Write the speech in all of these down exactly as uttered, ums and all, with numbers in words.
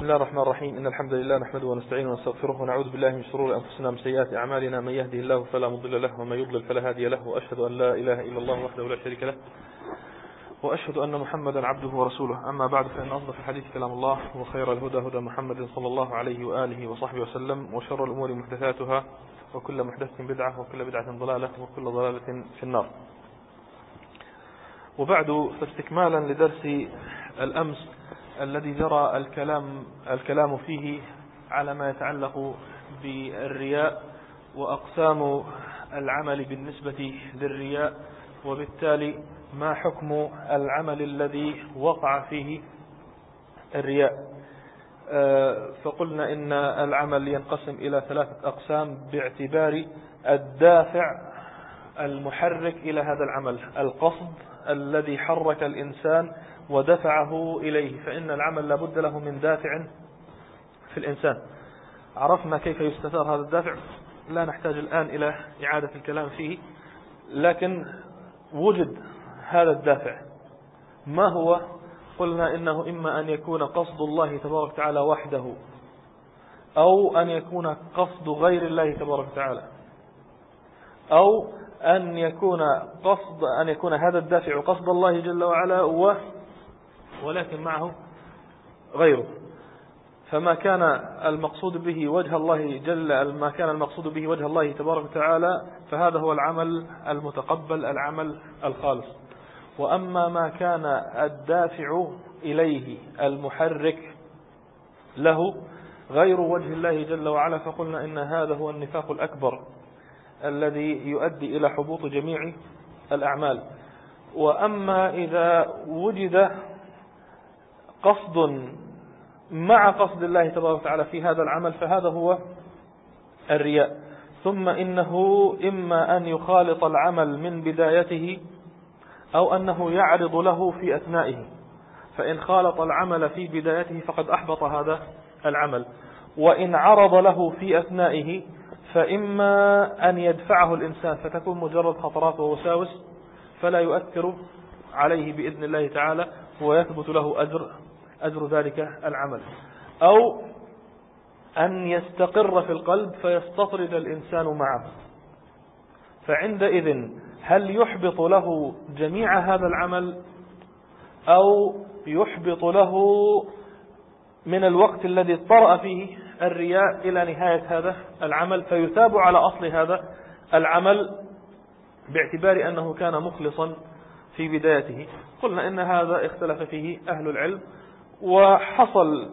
الله الرحمن الرحيم. إن الحمد لله نحمده ونستعينه ونستغفره ونعوذ بالله من شرور أنفسنا ومن سيئات أعمالنا. من يهده الله فلا مضل له ومن يضلل فلا هادي له، وأشهد أن لا إله إلا الله وحده لا شريك له، وأشهد أن محمدا عبده ورسوله. أما بعد، فإن أصدق الحديث كلام الله، وخير الهدى هدى محمد صلى الله عليه وآله وصحبه وسلم، وشر الأمور محدثاتها، وكل محدثة بدعة، وكل بدعة ضلالة، وكل ضلالة في النار. وبعد، فاستكمالا لدرس الأمس الذي جرى الكلام الكلام فيه على ما يتعلق بالرياء وأقسام العمل بالنسبة للرياء، وبالتالي ما حكم العمل الذي وقع فيه الرياء. فقلنا إن العمل ينقسم إلى ثلاثة أقسام باعتبار الدافع المحرك إلى هذا العمل، القصد الذي حرك الإنسان ودفعه إليه، فإن العمل لابد له من دافع في الإنسان. عرفنا كيف يستثار هذا الدافع، لا نحتاج الآن إلى إعادة الكلام فيه، لكن وجد هذا الدافع ما هو؟ قلنا إنه إما أن يكون قصد الله تبارك وتعالى وحده، أو أن يكون قصد غير الله تبارك وتعالى، أو أن يكون قصد أن يكون هذا الدافع قصد الله جل وعلا و ولكن معه غيره. فما كان المقصود به وجه الله جل ما كان المقصود به وجه الله تبارك وتعالى فهذا هو العمل المتقبل، العمل الخالص. وأما ما كان الدافع إليه المحرك له غير وجه الله جل وعلا، فقلنا إن هذا هو النفاق الأكبر الذي يؤدي إلى حبوط جميع الأعمال. وأما إذا وجد قصد مع قصد الله تبارك وتعالى في هذا العمل فهذا هو الرياء. ثم إنه إما أن يخالط العمل من بدايته، أو أنه يعرض له في أثنائه. فإن خالط العمل في بدايته فقد أحبط هذا العمل، وإن عرض له في أثنائه فإما أن يدفعه الإنسان فتكون مجرد خطرات ووساوس فلا يؤثر عليه بإذن الله تعالى، ويثبت له أجر أجر ذلك العمل، أو أن يستقر في القلب فيستطرد الإنسان معه. فعندئذ هل يحبط له جميع هذا العمل، أو يحبط له من الوقت الذي اضطرأ فيه الرياء إلى نهاية هذا العمل فيثاب على أصل هذا العمل باعتبار أنه كان مخلصا في بدايته؟ قلنا إن هذا اختلف فيه أهل العلم، وحصل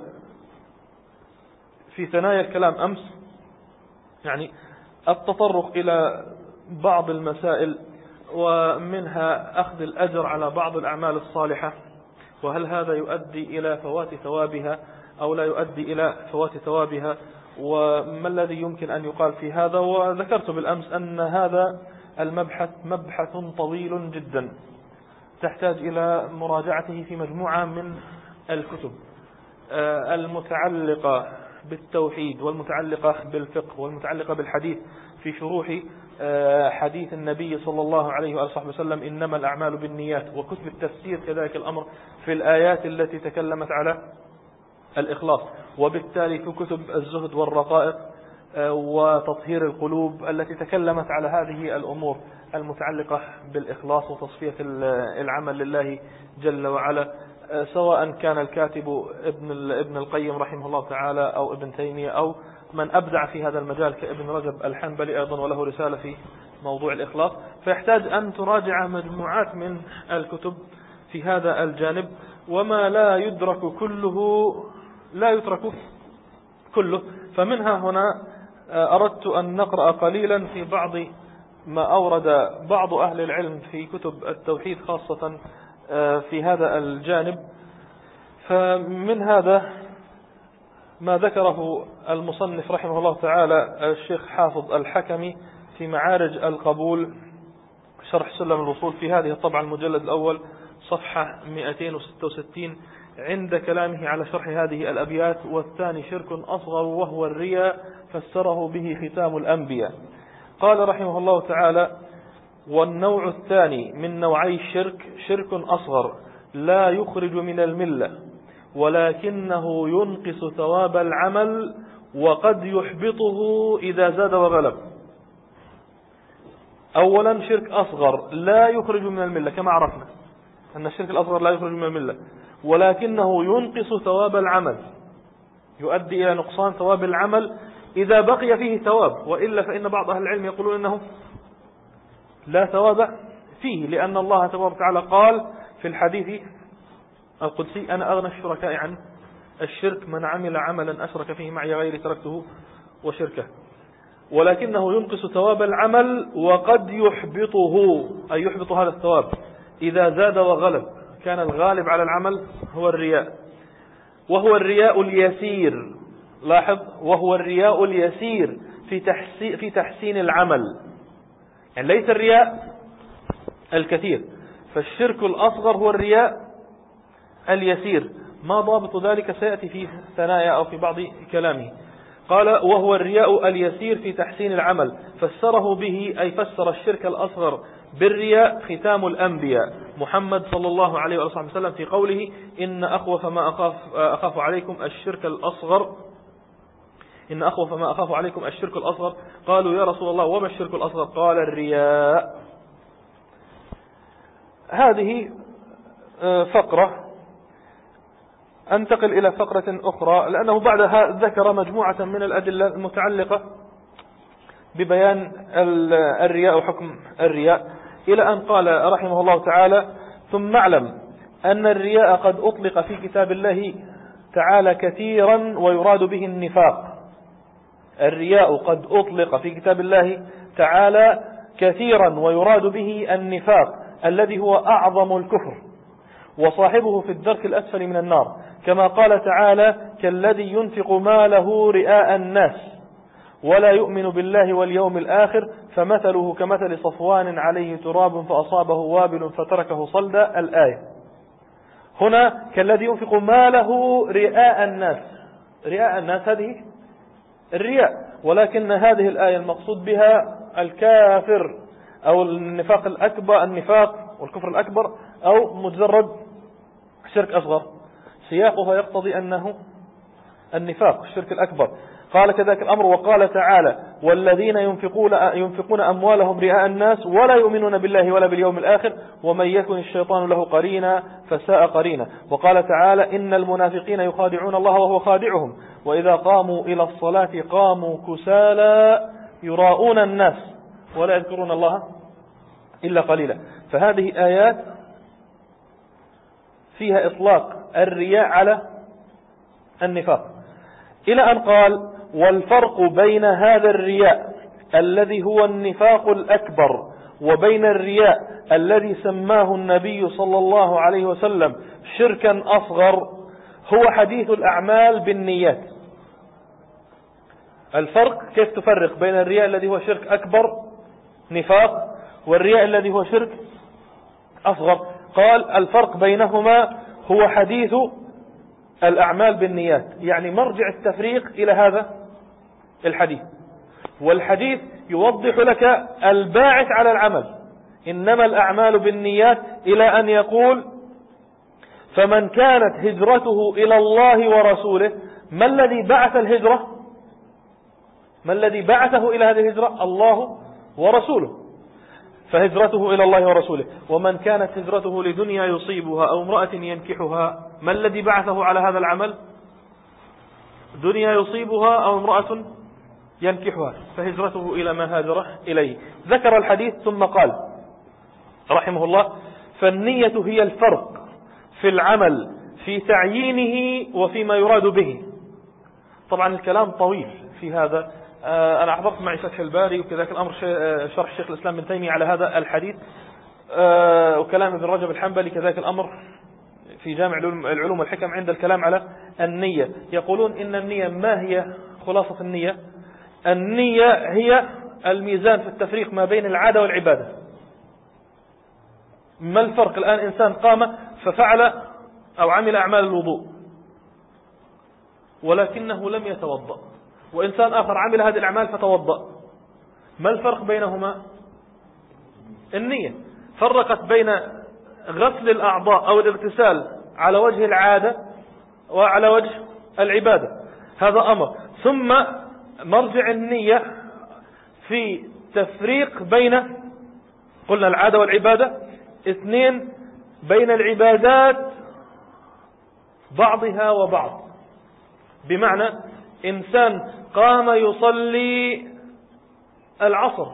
في ثنايا الكلام أمس يعني التطرق إلى بعض المسائل، ومنها أخذ الأجر على بعض الأعمال الصالحة، وهل هذا يؤدي إلى فوات ثوابها أو لا يؤدي إلى فوات ثوابها، وما الذي يمكن أن يقال في هذا. وذكرت بالأمس أن هذا المبحث مبحث طويل جدا تحتاج إلى مراجعته في مجموعة من الكتب المتعلقة بالتوحيد، والمتعلقة بالفقه، والمتعلقة بالحديث في شروح حديث النبي صلى الله عليه وآله وسلم إنما الأعمال بالنيات، وكتب التفسير كذلك الأمر في الآيات التي تكلمت على الإخلاص، وبالتالي في كتب الزهد والرقائق وتطهير القلوب التي تكلمت على هذه الأمور المتعلقة بالإخلاص وتصفية العمل لله جل وعلا، سواء كان الكاتب ابن ابن القيم رحمه الله تعالى أو ابن تيمية أو من أبدع في هذا المجال كابن رجب الحنبلي أيضا، وله رسالة في موضوع الإخلاص. فيحتاج أن تراجع مجموعات من الكتب في هذا الجانب، وما لا يدرك كله لا يترك كله. فمنها هنا أردت أن نقرأ قليلا في بعض ما أورد بعض أهل العلم في كتب التوحيد خاصة في هذا الجانب. فمن هذا ما ذكره المصنف رحمه الله تعالى الشيخ حافظ الحكمي في معارج القبول شرح سلم الوصول في هذه الطبعة المجلد الأول صفحة مئتين وستة وستين، عند كلامه على شرح هذه الأبيات: والثاني شرك أصغر وهو الرياء فسره به ختام الأنبياء. قال رحمه الله تعالى: والنوع الثاني من نوعي الشرك شرك أصغر لا يخرج من الملة، ولكنه ينقص ثواب العمل وقد يحبطه إذا زاد وغلب. أولا شرك أصغر لا يخرج من الملة كما عرفنا أن الشرك الأصغر لا يخرج من الملة، ولكنه ينقص ثواب العمل، يؤدي إلى نقصان ثواب العمل إذا بقي فيه ثواب، وإلا فإن بعض أهل العلم يقولون أنه لا ثواب فيه، لأن الله تبارك وتعالى قال في الحديث القدسي: أنا أغنى الشركاء عن الشرك، من عمل عملا أشرك فيه معي غيري تركته وشركه. ولكنه ينقص ثواب العمل وقد يحبطه، أي يحبط هذا الثواب إذا زاد وغلب. كان الغالب على العمل هو الرياء، وهو الرياء اليسير. لاحظ، وهو الرياء اليسير في تحسين, في تحسين العمل، يعني ليس الرياء الكثير. فالشرك الأصغر هو الرياء اليسير. ما ضابط ذلك سيأتي في ثنايا أو في بعض كلامه. قال: وهو الرياء اليسير في تحسين العمل. فسره به، أي فسر الشرك الأصغر بالرياء ختام الأنبياء محمد صلى الله عليه وسلم في قوله: إن أخوف ما أخاف, أخاف عليكم الشرك الأصغر إن أخوف ما أخاف عليكم الشرك الأصغر. قالوا: يا رسول الله وما الشرك الأصغر؟ قال: الرياء. هذه فقرة. أنتقل إلى فقرة أخرى، لأنه بعدها ذكر مجموعة من الأدلة المتعلقة ببيان الرياء وحكم الرياء، إلى أن قال رحمه الله تعالى: ثم اعلم أن الرياء قد أطلق في كتاب الله تعالى كثيرا ويراد به النفاق. الرياء قد أطلق في كتاب الله تعالى كثيرا ويراد به النفاق الذي هو أعظم الكفر، وصاحبه في الدرك الأسفل من النار، كما قال تعالى: كالذي ينفق ماله رئاء الناس ولا يؤمن بالله واليوم الآخر فمثله كمثل صفوان عليه تراب فأصابه وابل فتركه صلدا. الآية. هنا كالذي ينفق ماله رئاء الناس. رئاء الناس هذه الرياء، ولكن هذه الآية المقصود بها الكافر أو النفاق الأكبر، النفاق والكفر الأكبر، أو مجرد شرك أصغر. سياقها يقتضي أنه النفاق الشرك الأكبر. قال كذلك الأمر: وقال تعالى: والذين ينفقون, ينفقون أموالهم رئاء الناس ولا يؤمنون بالله ولا باليوم الآخر ومن يكن الشيطان له قرينا فساء قرينا. وقال تعالى: إن المنافقين يخادعون الله وهو خادعهم وإذا قاموا إلى الصلاة قاموا كسالى يراءون الناس ولا يذكرون الله إلا قليلا. فهذه آيات فيها إطلاق الرياء على النفاق، إلى أن قال: والفرق بين هذا الرياء الذي هو النفاق الأكبر وبين الرياء الذي سماه النبي صلى الله عليه وسلم شركا أصغر هو حديث الأعمال بالنيات. الفرق كيف تفرق بين الرياء الذي هو شرك أكبر نفاق والرياء الذي هو شرك أصغر؟ قال: الفرق بينهما هو حديث الأعمال بالنيات، يعني مرجع التفريق إلى هذا الحديث. والحديث يوضح لك الباعث على العمل: إنما الأعمال بالنيات، إلى أن يقول: فمن كانت هجرته إلى الله ورسوله. ما الذي بعث الهجرة؟ ما الذي بعثه إلى هذه الهجرة؟ الله ورسوله، فهجرته إلى الله ورسوله. ومن كانت هجرته لدنيا يصيبها أو امرأة ينكحها، ما الذي بعثه على هذا العمل؟ دنيا يصيبها أو امرأة ينكحها، فهجرته إلى ما هاجر إليه. ذكر الحديث ثم قال رحمه الله: فالنية هي الفرق في العمل في تعيينه وفيما يراد به. طبعا الكلام طويل في هذا. أنا أحضرت معي فتح الباري وكذلك الأمر شرح شيخ الإسلام بن تيمية على هذا الحديث، وكلام ابن رجب الحنبلي كذلك الأمر في جامع العلوم والحكم عند الكلام على النية. يقولون إن النية ما هي خلاصة النية؟ النية هي الميزان في التفريق ما بين العادة والعبادة. ما الفرق؟ الآن إنسان قام ففعل أو عمل أعمال الوضوء ولكنه لم يتوضأ، وإنسان آخر عمل هذه الأعمال فتوضأ. ما الفرق بينهما؟ النية. فرقت بين غسل الأعضاء أو الاغتسال على وجه العادة وعلى وجه العبادة، هذا أمر. ثم مرجع النية في تفريق بين، قلنا العادة والعبادة، اثنين، بين العبادات بعضها وبعض. بمعنى إنسان قام يصلي العصر،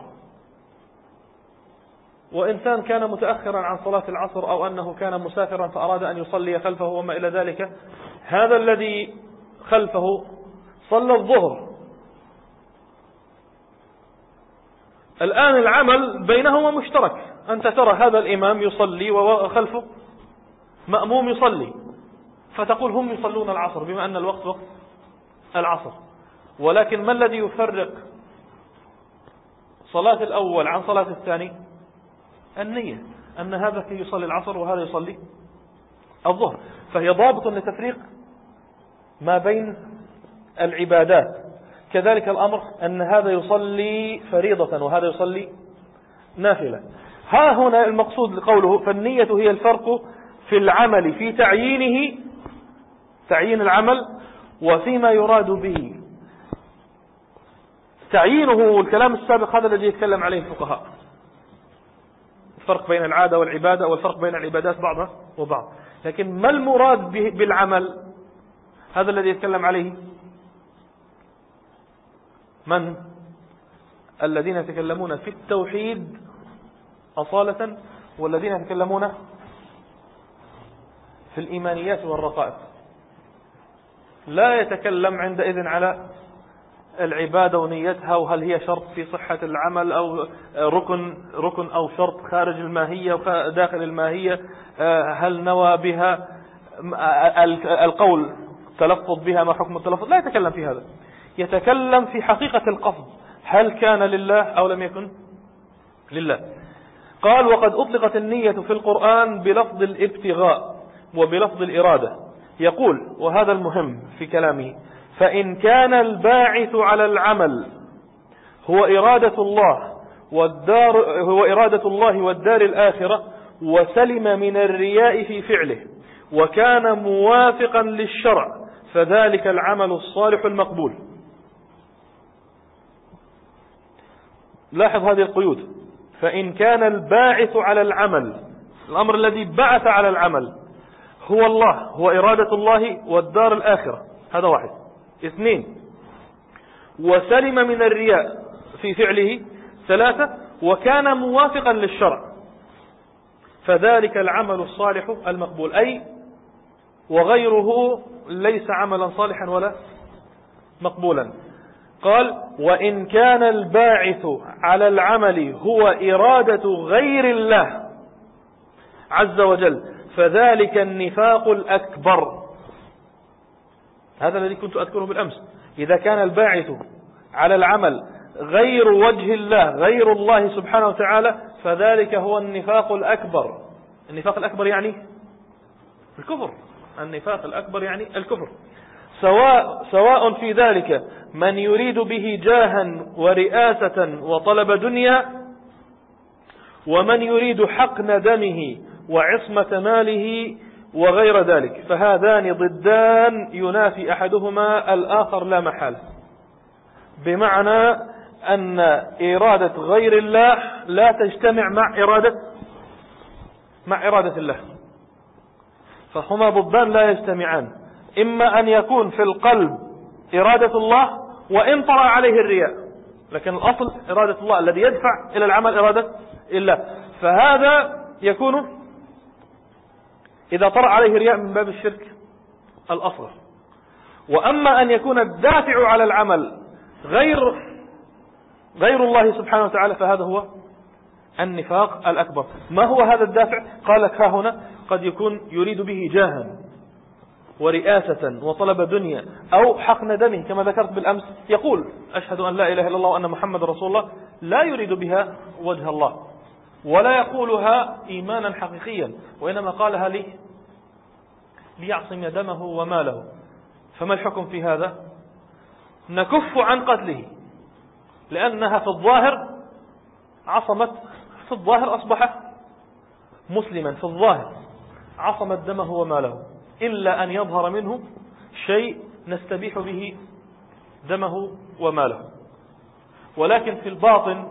وإنسان كان متأخرا عن صلاة العصر، أو أنه كان مسافرا فأراد أن يصلي خلفه وما إلى ذلك. هذا الذي خلفه صلى الظهر، الآن العمل بينهما مشترك. أنت ترى هذا الإمام يصلي وخلفه مأموم يصلي، فتقول هم يصلون العصر بما أن الوقت وقت العصر. ولكن ما الذي يفرق صلاة الأول عن صلاة الثاني؟ النية، أن هذا يصلي العصر وهذا يصلي الظهر. فهي ضابط لتفريق ما بين العبادات. كذلك الأمر أن هذا يصلي فريضة وهذا يصلي نافلة. ها هنا المقصود لقوله فالنية هي الفرق في العمل، في تعيينه، تعيين العمل، وفيما يراد به. تعيينه الكلام السابق هذا الذي يتكلم عليه الفقهاء، الفرق بين العادة والعبادة، والفرق بين العبادات بعضها وبعض. لكن ما المراد بالعمل؟ هذا الذي يتكلم عليه من؟ الذين يتكلمون في التوحيد أصالة، والذين يتكلمون في الإيمانيات والرقائق. لا يتكلم عندئذ على العبادة ونيتها، وهل هي شرط في صحة العمل، أو ركن ركن أو شرط خارج الماهية وداخل الماهية، هل نوى بها القول تلفظ بها، ما حكم التلفظ. لا يتكلم في هذا، يتكلم في حقيقة القصد، هل كان لله أو لم يكن لله. قال وقد أطلقت النية في القرآن بلفظ الابتغاء وبلفظ الإرادة. يقول وهذا المهم في كلامه: فإن كان الباعث على العمل هو إرادة الله والدار هو إرادة الله والدار الآخرة، وسلم من الرياء في فعله، وكان موافقا للشرع، فذلك العمل الصالح المقبول. لاحظ هذه القيود: فإن كان الباعث على العمل، الأمر الذي بعث على العمل هو الله، هو إرادة الله والدار الآخرة، هذا واحد. اثنين، وسلم من الرياء في فعله. ثلاثة، وكان موافقا للشرع، فذلك العمل الصالح المقبول، أي وغيره ليس عملا صالحا ولا مقبولا. قال وإن كان الباعث على العمل هو إرادة غير الله عز وجل، فذلك النفاق الأكبر. هذا الذي كنت أذكره بالأمس: إذا كان الباعث على العمل غير وجه الله، غير الله سبحانه وتعالى، فذلك هو النفاق الأكبر. النفاق الأكبر يعني الكفر، النفاق الأكبر يعني الكفر. سواء سواء في ذلك من يريد به جاها ورئاسة وطلب دنيا، ومن يريد حقن دمه وعصمة ماله وغير ذلك، فهذان ضدان ينافي أحدهما الآخر لا محال. بمعنى أن إرادة غير الله لا تجتمع مع إرادة مع إرادة الله، فهما ضدان لا يجتمعان. إما أن يكون في القلب إرادة الله وإن طرأ عليه الرياء، لكن الأصل إرادة الله الذي يدفع إلى العمل إرادة الله، فهذا يكون إذا طرأ عليه الرياء من باب الشرك الأصغر. وأما أن يكون الدافع على العمل غير غير الله سبحانه وتعالى، فهذا هو النفاق الأكبر. ما هو هذا الدافع؟ قال لك ها هنا: قد يكون يريد به جاها ورئاسة وطلب دنيا أو حقن دمه، كما ذكرت بالأمس. يقول أشهد أن لا إله إلا الله وأن محمد رسول الله، لا يريد بها وجه الله، ولا يقولها إيمانا حقيقيا، وإنما قالها لي ليعصم دمه وماله. فما الحكم في هذا؟ نكف عن قتله، لأنها في الظاهر عصمت، في الظاهر أصبح مسلما، في الظاهر عصمت دمه وماله، إلا أن يظهر منه شيء نستبيح به دمه وماله، ولكن في الباطن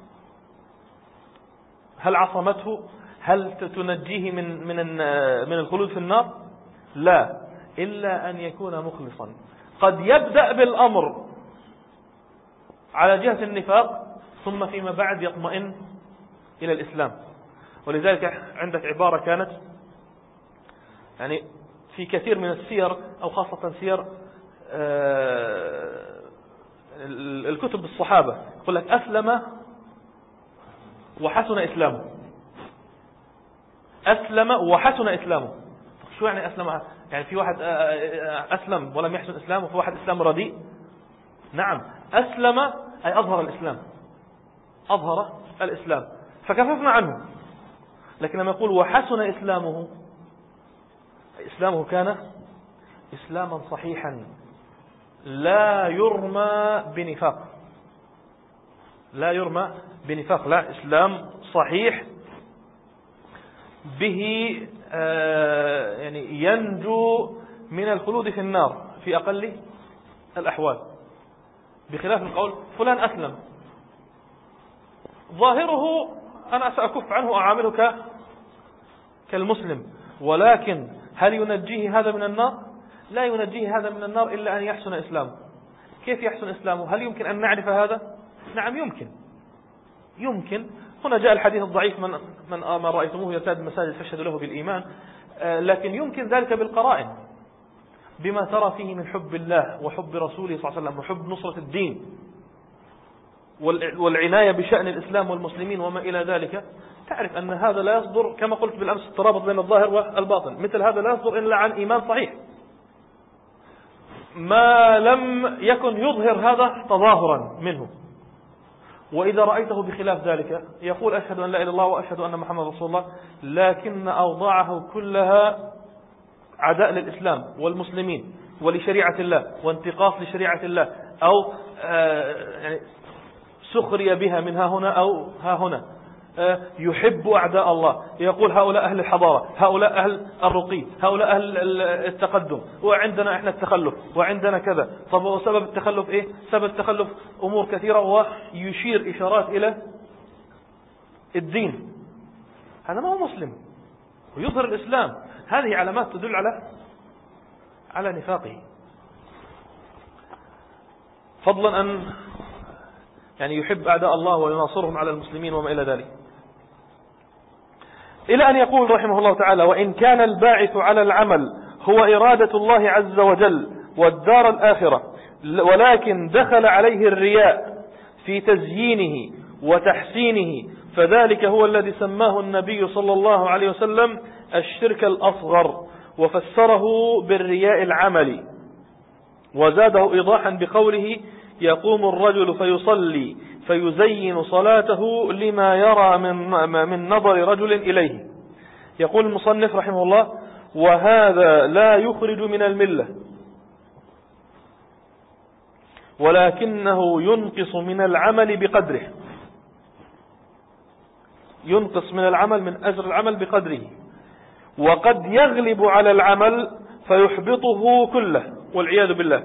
هل عصمته؟ هل تنجيه من من من الخلود في النار؟ لا، إلا أن يكون مخلصا. قد يبدأ بالأمر على جهة النفاق ثم فيما بعد يطمئن إلى الإسلام. ولذلك عندك عبارة كانت يعني في كثير من السير أو خاصة سير الكتب الصحابة، يقول لك أسلم وحسن إسلامه. أسلم وحسن إسلامه. شو يعني أسلم؟ يعني في واحد أسلم ولم يحسن إسلامه، وفي واحد إسلام رديء. نعم، أسلم أي أظهر الإسلام، أظهر الإسلام فكففنا عنه. لكن لما يقول وحسن إسلامه، إسلامه كان إسلاما صحيحا لا يرمى بنفاق، لا يرمى بنفاق، لا، إسلام صحيح به آه يعني ينجو من الخلود في النار في أقل الأحوال، بخلاف القول فلان أسلم ظاهره أنا سأكف عنه وأعامله كالمسلم، ولكن هل ينجيه هذا من النار؟ لا ينجيه هذا من النار إلا أن يحسن إسلامه. كيف يحسن إسلامه؟ هل يمكن أن نعرف هذا؟ نعم يمكن، يمكن. هنا جاء الحديث الضعيف من من ما رأيتموه يرتاد المساجد فاشهدوا له بالإيمان، لكن يمكن ذلك بالقرائن، بما ترى فيه من حب الله وحب رسوله صلى الله عليه وسلم وحب نصرة الدين والعناية بشأن الإسلام والمسلمين وما إلى ذلك. تعرف أن هذا لا يصدر كما قلت بالأمس الترابط بين الظاهر والباطن، مثل هذا لا يصدر إلا عن إيمان صحيح، ما لم يكن يظهر هذا تظاهرا منه. وإذا رأيته بخلاف ذلك يقول أشهد أن لا إله إلا الله وأشهد أن محمد رسول الله، لكن أوضاعه كلها عداء للإسلام والمسلمين ولشريعة الله وانتقاص لشريعة الله، أو آه يعني سخرية بها من ها هنا أو ها هنا، آه يحب أعداء الله، يقول هؤلاء أهل الحضارة، هؤلاء أهل الرقي، هؤلاء أهل التقدم، وعندنا إحنا التخلف، وعندنا كذا. طب وسبب التخلف إيه؟ سبب التخلف أمور كثيرة، ويشير إشارات إلى الدين. هذا ما هو مسلم ويظهر الإسلام. هذه علامات تدل على على نفاقه، فضلا أن يعني يحب أعداء الله ويناصرهم على المسلمين وما إلى ذلك. إلى أن يقول رحمه الله تعالى: وإن كان الباعث على العمل هو إرادة الله عز وجل والدار الآخرة، ولكن دخل عليه الرياء في تزيينه وتحسينه، فذلك هو الذي سماه النبي صلى الله عليه وسلم الشرك الأصغر، وفسره بالرياء العملي، وزاده إيضاحا بقوله: يقوم الرجل فيصلي فيزين صلاته لما يرى من من نظر رجل إليه. يقول المصنف رحمه الله: وهذا لا يخرج من الملة، ولكنه ينقص من العمل بقدره، ينقص من العمل من أجر العمل بقدره، وقد يغلب على العمل فيحبطه كله والعياذ بالله.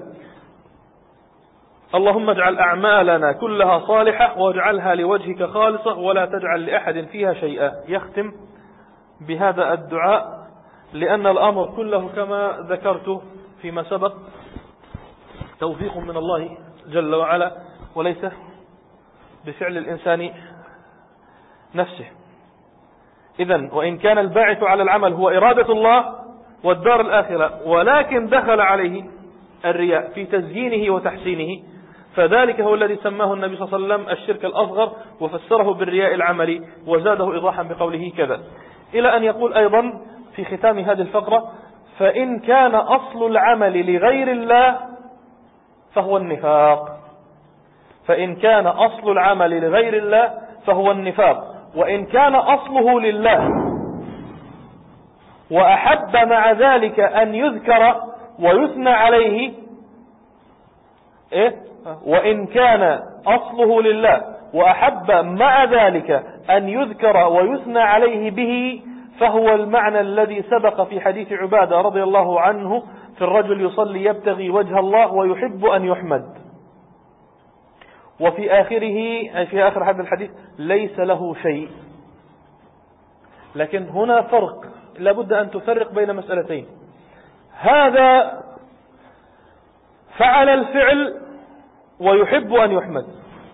اللهم اجعل أعمالنا كلها صالحة واجعلها لوجهك خالصة ولا تجعل لأحد فيها شيئا. يختم بهذا الدعاء لأن الأمر كله كما ذكرت فيما سبق توفيق من الله جل وعلا، وليس بفعل الإنسان نفسه. إذن وإن كان الباعث على العمل هو إرادة الله والدار الآخرة، ولكن دخل عليه الرياء في تزيينه وتحسينه، فذلك هو الذي سماه النبي صلى الله عليه وسلم الشرك الأصغر، وفسره بالرياء العملي، وزاده إيضاحا بقوله كذا. إلى أن يقول أيضا في ختام هذه الفقرة: فإن كان أصل العمل لغير الله فهو النفاق. فإن كان أصل العمل لغير الله فهو النفاق، وإن كان أصله لله وأحب مع ذلك أن يذكر ويثنى عليه إيه؟ وإن كان أصله لله وأحب مع ذلك أن يذكر ويثنى عليه به، فهو المعنى الذي سبق في حديث عبادة رضي الله عنه: في الرجل يصلي يبتغي وجه الله ويحب أن يحمد. وفي آخره أي في آخر هذا الحديث ليس له شيء. لكن هنا فرق، لابد أن تفرق بين مسألتين. هذا فعل الفعل ويحب أن يحمد،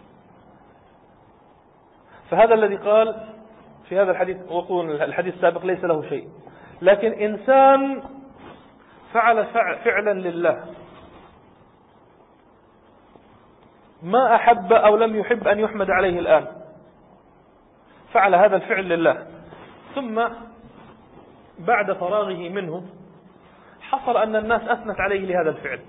فهذا الذي قال في هذا الحديث وقول الحديث السابق ليس له شيء. لكن إنسان فعل فعلا لله ما أحب أو لم يحب أن يحمد عليه الآن، فعل هذا الفعل لله، ثم بعد فراغه منه حصل أن الناس أثنت عليه لهذا الفعل،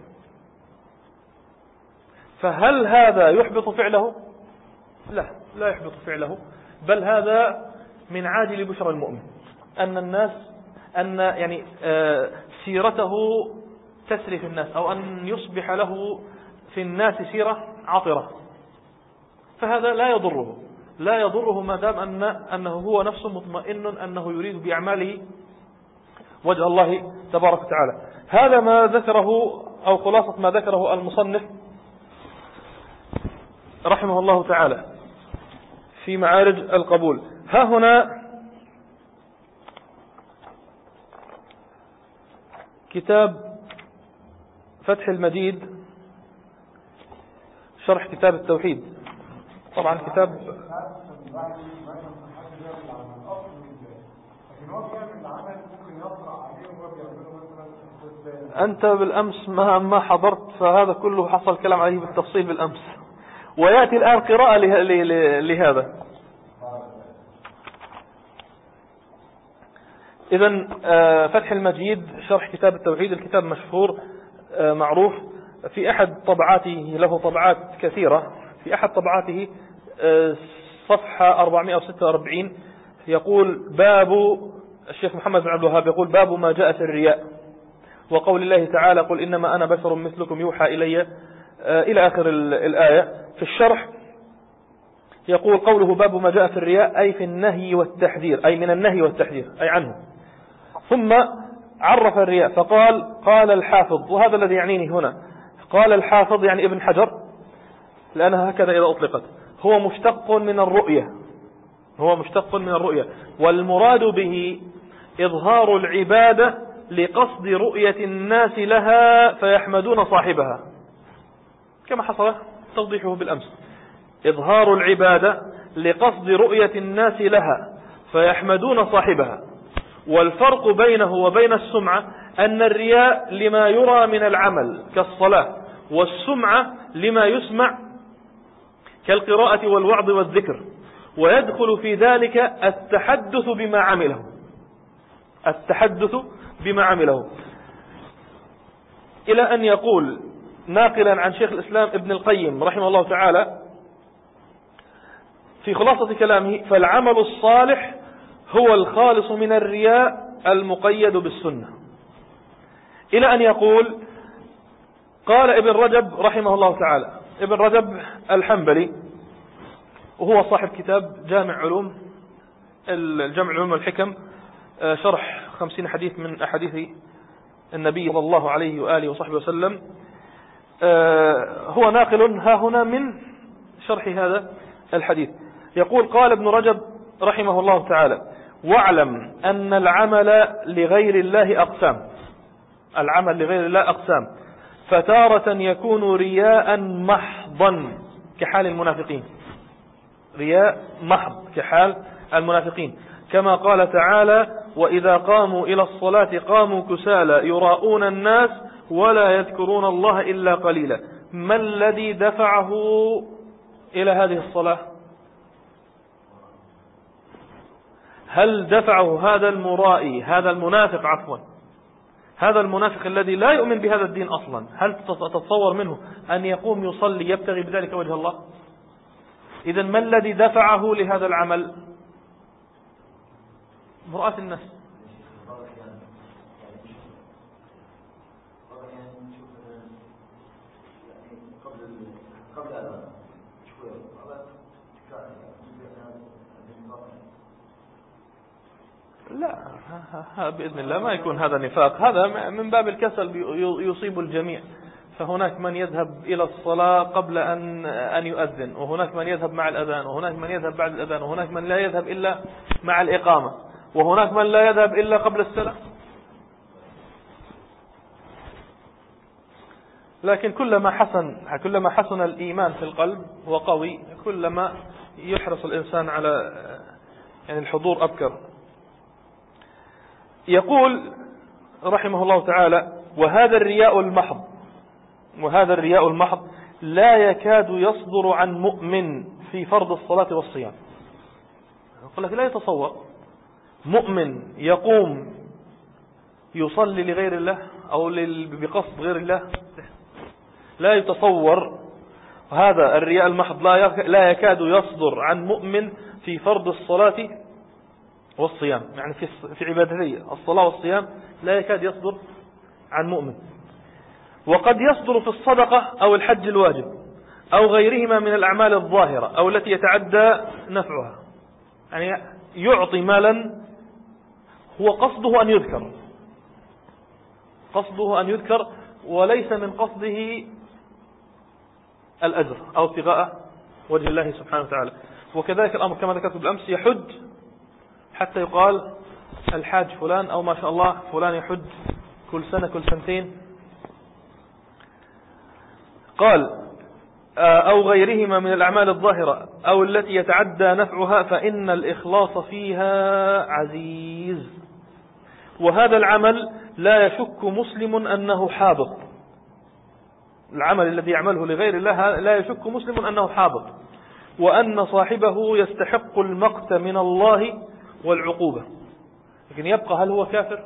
فهل هذا يحبط فعله؟ لا، لا يحبط فعله، بل هذا من عاجل بشرى المؤمن، أن الناس أن يعني سيرته تسري في الناس، أو أن يصبح له في الناس سيرة عطرة، فهذا لا يضره، لا يضره ما دام أن أنه هو نفسه مطمئن أنه يريد بأعماله وجه الله تبارك وتعالى. هذا ما ذكره أو خلاصة ما ذكره المصنف رحمه الله تعالى في معارج القبول. ها هنا كتاب فتح المجيد شرح كتاب التوحيد، طبعا كتاب أنت بالأمس ما ما حضرت، فهذا كله حصل كلام عليه بالتفصيل بالأمس، ويأتي الآن قراءة لهذا. إذن فتح المجيد شرح كتاب التوحيد، الكتاب مشهور معروف، في أحد طبعاته، له طبعات كثيرة، في أحد طبعاته صفحة أربعمائة وستة وأربعين يقول باب، الشيخ محمد بن عبد الوهاب يقول باب ما جاء في الرياء وقول الله تعالى قل إنما أنا بشر مثلكم يوحى إلي إلى آخر الآية. في الشرح يقول قوله باب ما جاء في الرياء أي في النهي والتحذير، أي من النهي والتحذير أي عنه. ثم عرف الرياء فقال قال الحافظ، وهذا الذي يعنيني هنا، قال الحافظ يعني ابن حجر، لأنها هكذا إذا أطلقت، هو مشتق من الرؤية، هو مشتق من الرؤية، والمراد به إظهار العبادة لقصد رؤية الناس لها فيحمدون صاحبها، كما حصل توضيحه بالأمس، إظهار العبادة لقصد رؤية الناس لها فيحمدون صاحبها. والفرق بينه وبين السمعة أن الرياء لما يرى من العمل كالصلاة، والسمعة لما يسمع كالقراءة والوعظ والذكر، ويدخل في ذلك التحدث بما عمله، التحدث بما عمله، إلى أن يقول ناقلا عن شيخ الإسلام ابن القيم رحمه الله تعالى في خلاصة كلامه فالعمل الصالح هو الخالص من الرياء المقيد بالسنة، إلى أن يقول قال ابن رجب رحمه الله تعالى، ابن رجب الحنبلي وهو صاحب كتاب جامع علوم الجامع علوم والحكم، شرح خمسين حديث من أحاديث النبي صلى الله عليه وآله وصحبه وسلم، هو ناقل ها هنا من شرح هذا الحديث. يقول قال ابن رجب رحمه الله تعالى واعلم أن العمل لغير الله أقسام، العمل لغير الله أقسام، فتارة يكون رياء محضا كحال المنافقين، رياء محض كحال المنافقين، كما قال تعالى وإذا قاموا إلى الصلاة قاموا كسالى يراءون الناس ولا يذكرون الله إلا قليلا. ما الذي دفعه إلى هذه الصلاة؟ هل دفعه هذا المرائي، هذا المنافق عفوا، هذا المنافق الذي لا يؤمن بهذا الدين أصلا، هل تتصور منه أن يقوم يصلي يبتغي بذلك وجه الله؟ إذن ما الذي دفعه لهذا العمل؟ مرآة الناس. لا بإذن الله ما يكون هذا نفاق، هذا من باب الكسل يصيب الجميع. فهناك من يذهب إلى الصلاة قبل أن أن يؤذن، وهناك من يذهب مع الأذان، وهناك من يذهب بعد الأذان، وهناك من لا يذهب إلا مع الإقامة، وهناك من لا يذهب إلا قبل السلام. لكن كلما حسن كلما حسن الإيمان في القلب وقوي، كلما يحرص الإنسان على يعني الحضور أبكر. يقول رحمه الله تعالى: وهذا الرياء المحض وهذا الرياء المحض لا يكاد يصدر عن مؤمن في فرض الصلاة والصيام. يقول لك لا يتصور مؤمن يقوم يصلي لغير الله أو بقصد غير الله، لا يتصور. هذا الرياء المحض لا يكاد يصدر عن مؤمن في فرض الصلاة والصيام، يعني في في عبادتي الصلاة والصيام لا يكاد يصدر عن مؤمن. وقد يصدر في الصدقة أو الحج الواجب أو غيرهما من الأعمال الظاهرة أو التي يتعدى نفعها، يعني يعطي مالا هو قصده أن يذكر قصده أن يذكر وليس من قصده الأجر أو ابتغاء وجه الله سبحانه وتعالى. وكذلك الأمر كما ذكرت بالأمس، يحج حتى يقال الحاج فلان، أو ما شاء الله فلان يحج كل سنة كل سنتين. قال: أو غيرهما من الأعمال الظاهرة أو التي يتعدى نفعها فإن الإخلاص فيها عزيز. وهذا العمل لا يشك مسلم أنه حابط. العمل الذي يعمله لغير الله لا يشك مسلم أنه حابط، وأن صاحبه يستحق المقت من الله والعقوبة. لكن يبقى هل هو كافر؟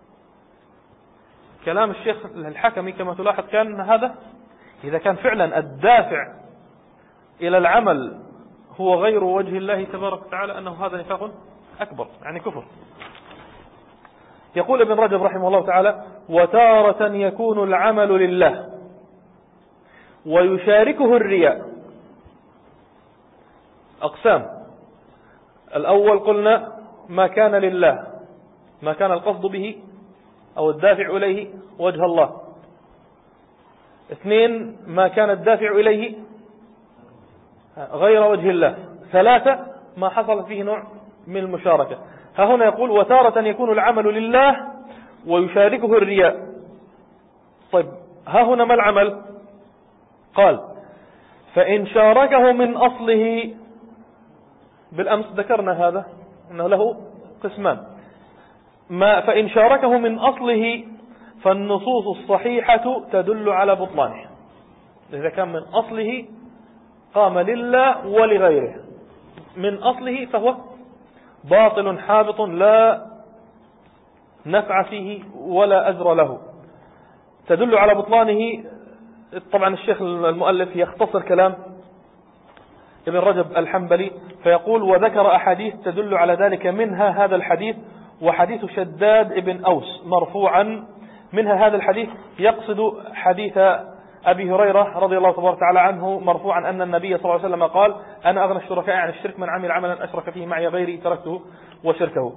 كلام الشيخ الحكمي كما تلاحظ كان هذا، إذا كان فعلا الدافع إلى العمل هو غير وجه الله تبارك وتعالى أنه هذا نفاق أكبر، يعني كفر. يقول ابن رجب رحمه الله تعالى: وتارة يكون العمل لله ويشاركه الرياء. أقسام: الأول قلنا ما كان لله، ما كان القصد به أو الدافع إليه وجه الله. اثنين، ما كان الدافع إليه غير وجه الله. ثلاثة، ما حصل فيه نوع من المشاركة. ها هنا يقول: وتارة يكون العمل لله ويشاركه الرياء. طيب ها هنا ما العمل؟ قال: فإن شاركه من أصله، بالأمس ذكرنا هذا أنه له قسمان. ما فإن شاركه من أصله فالنصوص الصحيحة تدل على بطلانه. إذا كان من أصله قام لله ولغيره من أصله فهو باطل حابط لا نفع فيه ولا أجر له، تدل على بطلانه. طبعا الشيخ المؤلف يختصر كلام ابن رجب الحنبلي فيقول: وذكر أحاديث تدل على ذلك، منها هذا الحديث وحديث شداد ابن أوس مرفوعا. منها هذا الحديث يقصد حديث أبي هريرة رضي الله تبارك وتعالى عنه مرفوعا أن النبي صلى الله عليه وسلم قال: أنا أغنى الشركاء عن الشرك من عمل عملا أشرك فيه معي غيري تركته وشركه.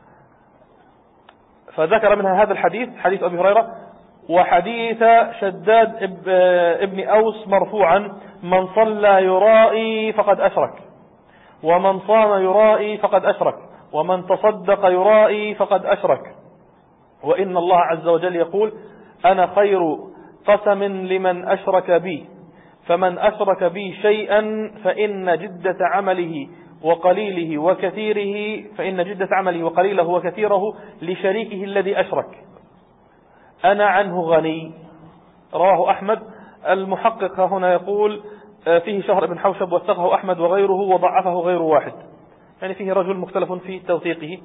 فذكر منها هذا الحديث حديث أبي هريرة، وحديث شداد ابن أوس مرفوعا: من صلى يرائي فقد أشرك، ومن صام يرائي فقد أشرك، ومن تصدق يرائي فقد أشرك، وإن الله عز وجل يقول: أنا خير قسم لمن أشرك بي، فمن أشرك بي شيئا فإن جدة عمله وقليله وكثيره فإن جدة عمله وقليله وكثيره لشريكه الذي أشرك، أنا عنه غني. رواه أحمد. المحقق هنا يقول فيه شهر بن حوشب وثقه أحمد وغيره وضعفه غير واحد، يعني فيه رجل مختلف في توثيقه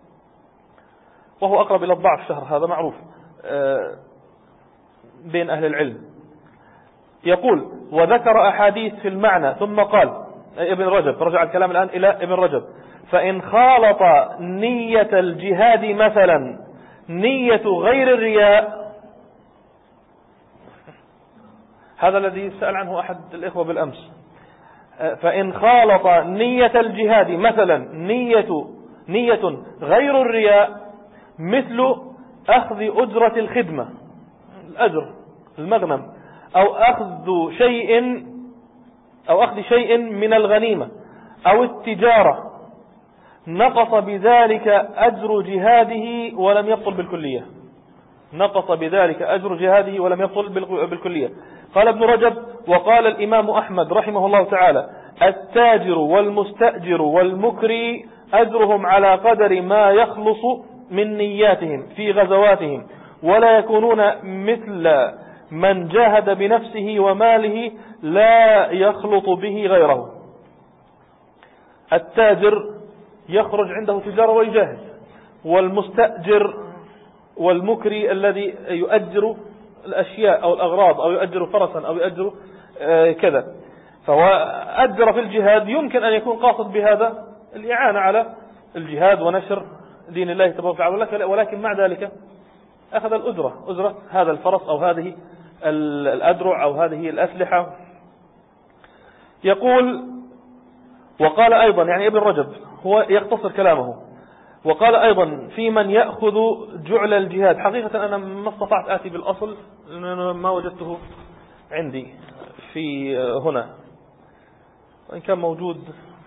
وهو أقرب إلى الضعف. شهر هذا معروف بين أهل العلم. يقول: وذكر أحاديث في المعنى ثم قال ابن رجب، رجع الكلام الآن إلى ابن رجب: فإن خالط نية الجهاد مثلا نية غير الرياء، هذا الذي سأل عنه أحد الإخوة بالأمس، فإن خالط نية الجهاد مثلا نية نية غير الرياء مثل أخذ أجرة الخدمة، الأجر المغنم، أو أخذ شيء أو أخذ شيء من الغنيمة أو التجارة، نقص بذلك أجر جهاده ولم يبطل بالكلية. نقص بذلك أجر جهاده ولم يبطل بالكلية. قال ابن رجب: وقال الإمام أحمد رحمه الله تعالى: التاجر والمستأجر والمكري أجرهم على قدر ما يخلص من نياتهم في غزواتهم، ولا يكونون مثل من جاهد بنفسه وماله لا يخلط به غيره. التاجر يخرج عنده تجارة ويجاهد، والمستأجر والمكري الذي يؤجر الأشياء أو الأغراض أو يؤجر فرسا أو يؤجر كذا، فهو أجر في الجهاد، يمكن أن يكون قاصد بهذا الإعانة على الجهاد ونشر دين الله تبارك وتعالى، ولكن مع ذلك أخذ الأجرة، أجرة هذا الفرس أو هذه الأدرع أو هذه الأسلحة. يقول: وقال أيضا، يعني ابن رجب هو يختصر كلامه، وقال أيضا: في من يأخذ جعل الجهاد. حقيقة أنا ما استطعت آتي بالأصل لأنه ما وجدته عندي في هنا، وإن كان موجود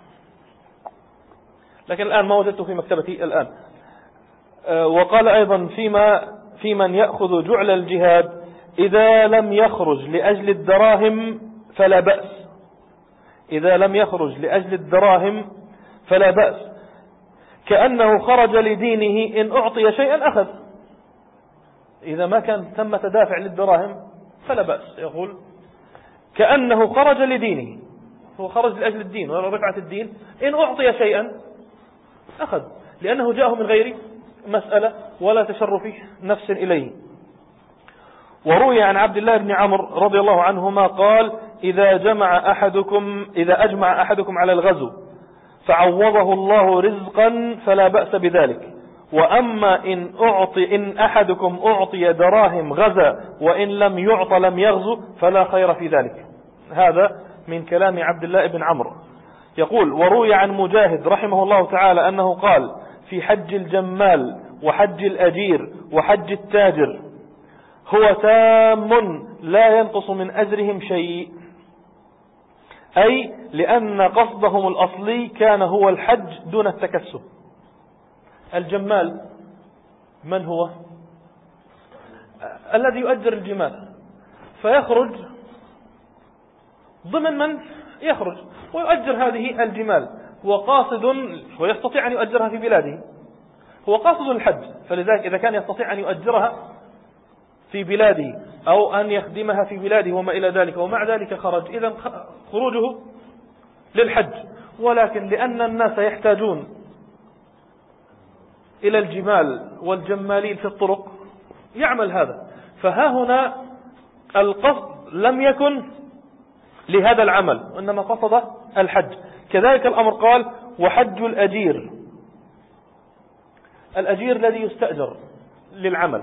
لكن الآن ما وجدته في مكتبتي الآن. وقال أيضا: فيما في من يأخذ جعل الجهاد إذا لم يخرج لأجل الدراهم فلا بأس. إذا لم يخرج لأجل الدراهم فلا بأس، كأنه خرج لدينه، إن أعطي شيئا أخذ. إذا ما كان ثم تدافع للدراهم فلا بأس. يقول: كأنه خرج لدينه، هو خرج لأجل الدين ورفعة الدين، إن أعطي شيئا أخذ، لأنه جاءه من غير مسألة ولا تشرف نفس إليه. وروي عن عبد الله بن عمرو رضي الله عنهما قال: إذا جمع أحدكم إذا أجمع أحدكم على الغزو فعوضه الله رزقا فلا بأس بذلك، وأما إن أعطي إن أحدكم أعطي دراهم غزا وإن لم يعط لم يغزو فلا خير في ذلك. هذا من كلام عبد الله بن عمرو. يقول: وروي عن مجاهد رحمه الله تعالى أنه قال: في حج الجمال وحج الأجير وحج التاجر هو تام لا ينقص من أجرهم شيء، أي لأن قصدهم الأصلي كان هو الحج دون التكسب. الجمال من هو؟ الذي يؤجر الجمال، فيخرج ضمن من يخرج ويؤجر هذه الجمال، وقاصد ويستطيع أن يؤجرها في بلاده، هو قاصد الحج، فلذلك إذا كان يستطيع أن يؤجرها في بلاده أو أن يخدمها في بلاده وما إلى ذلك، ومع ذلك خرج، إذا خروجه للحج. ولكن لأن الناس يحتاجون إلى الجمال والجمالين في الطرق يعمل هذا، فها هنا القصد لم يكن لهذا العمل وإنما قصد الحج. كذلك الأمر قال: وحج الأجير، الأجير الذي يستأجر للعمل.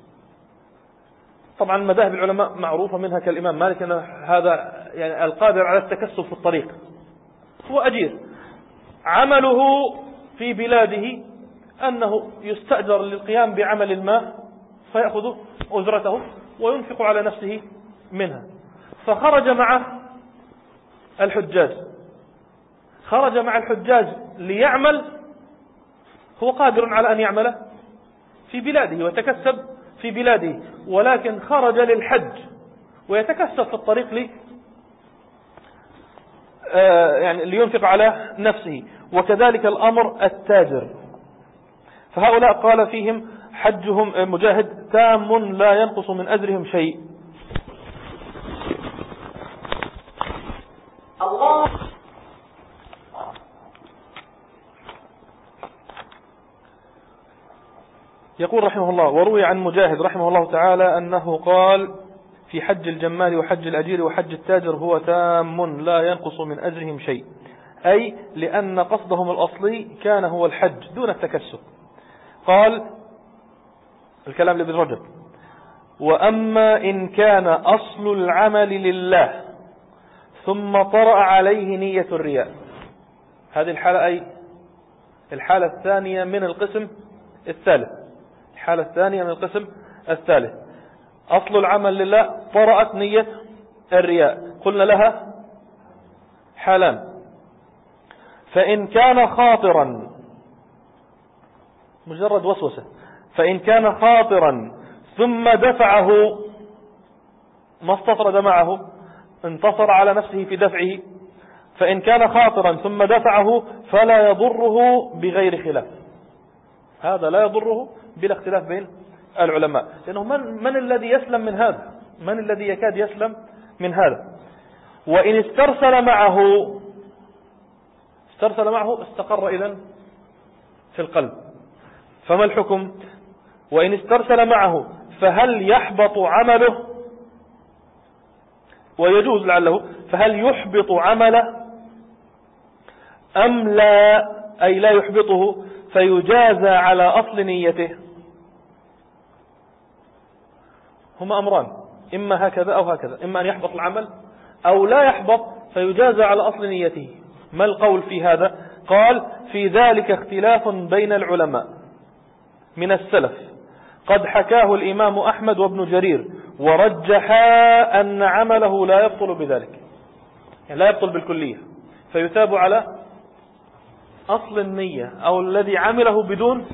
طبعا مذاهب العلماء معروفة، منها كالإمام مالك أن هذا يعني القادر على التكسب في الطريق هو أجير، عمله في بلاده أنه يستأجر للقيام بعمل ما فيأخذ أجرته وينفق على نفسه منها. فخرج مع الحجاج خرج مع الحجاج ليعمل، هو قادر على أن يعمل في بلاده ويتكسب في بلاده، ولكن خرج للحج ويتكسب في الطريق لي آه يعني لينفق على نفسه. وكذلك الأمر التاجر، فهؤلاء قال فيهم حجهم مجاهد تام لا ينقص من أجرهم شيء. الله يقول رحمه الله: وروي عن مجاهد رحمه الله تعالى أنه قال: في حج الجمال وحج الأجير وحج التاجر هو تام لا ينقص من أجرهم شيء، أي لأن قصدهم الأصلي كان هو الحج دون التكسب. قال الكلام لابن رجب: وأما إن كان أصل العمل لله ثم طرأ عليه نية الرياء، هذه الحالة أي الحالة الثانية من القسم الثالث. الحالة الثانية من القسم الثالث، أصل العمل لله، طرأت نية الرياء، قلنا لها حالان. فإن كان خاطرا، مجرد وسوسة، فإن كان خاطرا ثم دفعه، ما استطرد معه، انتصر على نفسه في دفعه، فإن كان خاطرا ثم دفعه فلا يضره بغير خلاف. هذا لا يضره بلا اختلاف بين العلماء، لأنه من, من الذي يسلم من هذا؟ من الذي يكاد يسلم من هذا؟ وإن استرسل معه، استرسل معه استقر إذن في القلب، فما الحكم؟ وإن استرسل معه فهل يحبط عمله؟ ويجوز لعله، فهل يحبط عمله أم لا؟ أي لا يحبطه فيجازى على أصل نيته. هما أمران، إما هكذا أو هكذا، إما أن يحبط العمل أو لا يحبط فيجازى على أصل نيته. ما القول في هذا؟ قال: في ذلك اختلاف بين العلماء من السلف، قد حكاه الإمام أحمد وابن جرير، ورجحا أن عمله لا يبطل بذلك، يعني لا يبطل بالكلية، فيثاب على أصل النية أو الذي عمله بدون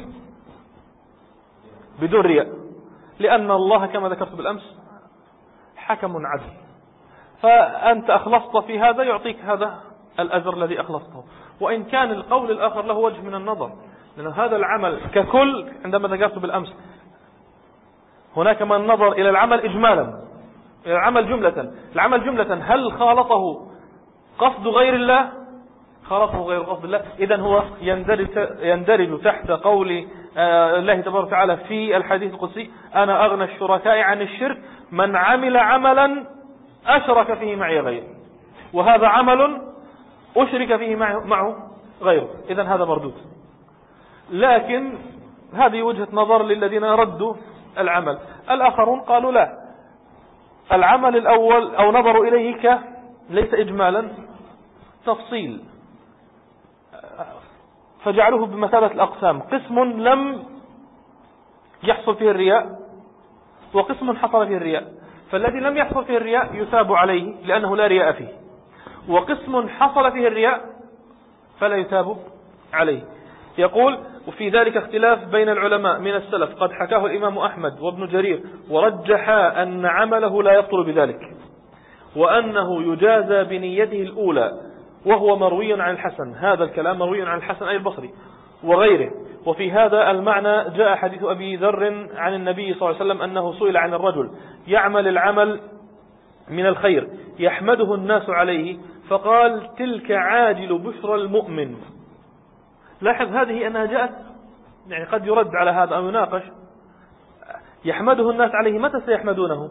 بدون رياء، لأن الله كما ذكرت بالأمس حكم عدل، فأنت أخلصت في هذا يعطيك هذا الأجر الذي أخلصته. وإن كان القول الآخر له وجه من النظر، لأن هذا العمل ككل عندما ذكرت بالأمس هناك من نظر إلى العمل إجمالا، إلى العمل جملة. العمل جملة هل خالطه قصد غير الله؟ خالطه غير قصد الله، إذن هو يندرج, يندرج تحت قول الله تبارك وتعالى في الحديث القدسي: أنا أغنى الشركاء عن الشرك من عمل عملا أشرك فيه معي غيره. وهذا عمل أشرك فيه معه غيره، إذن هذا مردود. لكن هذه وجهة نظر للذين ردوا العمل. الآخرون قالوا لا، العمل الأول أو نظروا إليه ك ليس إجمالا، تفصيل، فجعلوه بمثابة الأقسام: قسم لم يحصل فيه الرياء وقسم حصل فيه الرياء، فالذي لم يحصل فيه الرياء يثاب عليه لأنه لا رياء فيه، وقسم حصل فيه الرياء فلا يثاب عليه. يقول: وفي ذلك اختلاف بين العلماء من السلف، قد حكاه الإمام أحمد وابن جرير، ورجحا أن عمله لا يبطل بذلك، وأنه يجازى بنيته الأولى، وهو مروي عن الحسن. هذا الكلام مروي عن الحسن أي البصري وغيره. وفي هذا المعنى جاء حديث أبي ذر عن النبي صلى الله عليه وسلم أنه سئل عن الرجل يعمل العمل من الخير يحمده الناس عليه، فقال: تلك عاجل بشرى المؤمن. لاحظ هذه أنها جاءت، يعني قد يرد على هذا أو يناقش. يحمده الناس عليه، متى سيحمدونه؟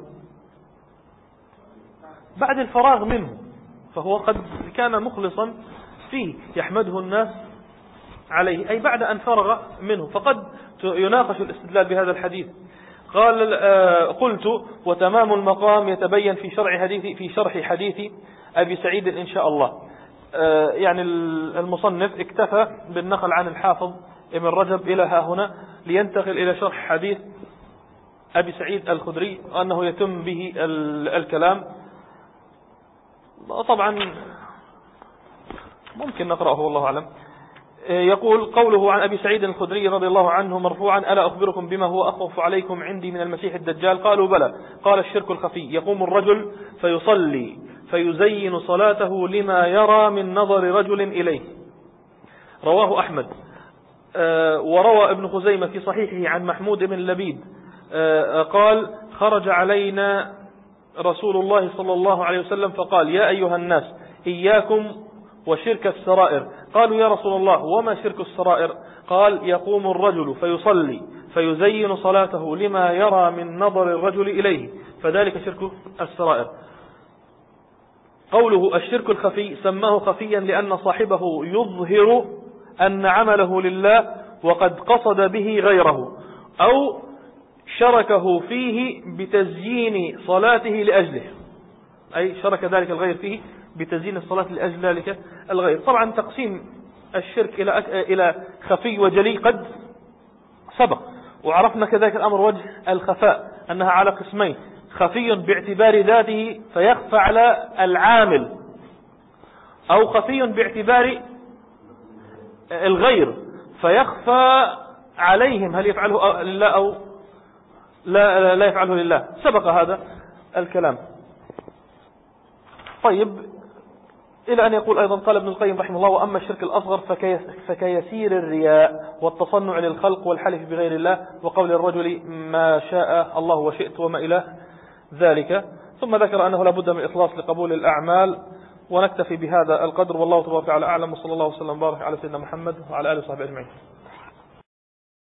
بعد الفراغ منه، فهو قد كان مخلصا فيه، يحمده الناس عليه أي بعد أن فرغ منه، فقد يناقش الاستدلال بهذا الحديث. قال: قلت: وتمام المقام يتبين في شرح حديث في شرح حديث أبي سعيد إن شاء الله. يعني المصنف اكتفى بالنقل عن الحافظ ابن رجب إلى ها هنا، لينتقل إلى شرح حديث أبي سعيد الخدري أنه يتم به الكلام. طبعا ممكن نقرأه والله أعلم. يقول: قوله عن أبي سعيد الخدري رضي الله عنه مرفوعا: ألا أخبركم بما هو أخوف عليكم عندي من المسيح الدجال؟ قالوا: بلى. قال: الشرك الخفي، يقوم الرجل فيصلي فيزين صلاته لما يرى من نظر رجل إليه. رواه أحمد. وروى ابن خزيمة في صحيحه عن محمود بن لبيد قال: خرج علينا رسول الله صلى الله عليه وسلم فقال: يا أيها الناس إياكم وشرك السرائر. قالوا: يا رسول الله وما شرك السرائر؟ قال: يقوم الرجل فيصلي فيزين صلاته لما يرى من نظر الرجل إليه، فذلك شرك السرائر. قوله الشرك الخفي سماه خفيا لأن صاحبه يظهر أن عمله لله وقد قصد به غيره، أو شركه فيه بتزيين صلاته لأجله، أي شرك ذلك الغير فيه بتزيين الصلاة لأجل ذلك الغير. طبعا تقسيم الشرك إلى إلى خفي وجلي قد سبق، وعرفنا كذلك الأمر وجه الخفاء أنها على قسمين: خفي باعتبار ذاته فيخفى على العامل، أو خفي باعتبار الغير فيخفى عليهم هل يفعله لله أو لا, لا يفعله لله. سبق هذا الكلام. طيب، إلى أن يقول أيضا قال ابن القيم رحمه الله: وأما الشرك الأصغر فكيسير الرياء والتصنع للخلق والحلف بغير الله وقول الرجل ما شاء الله وشئت وما إلى ذلك. ثم ذكر أنه لا بد من الإخلاص لقبول الأعمال. ونكتفي بهذا القدر، والله تبارك وتعالى أعلم، وصلى الله وسلم وبارك على سيدنا محمد وعلى آله وصحبه أجمعين.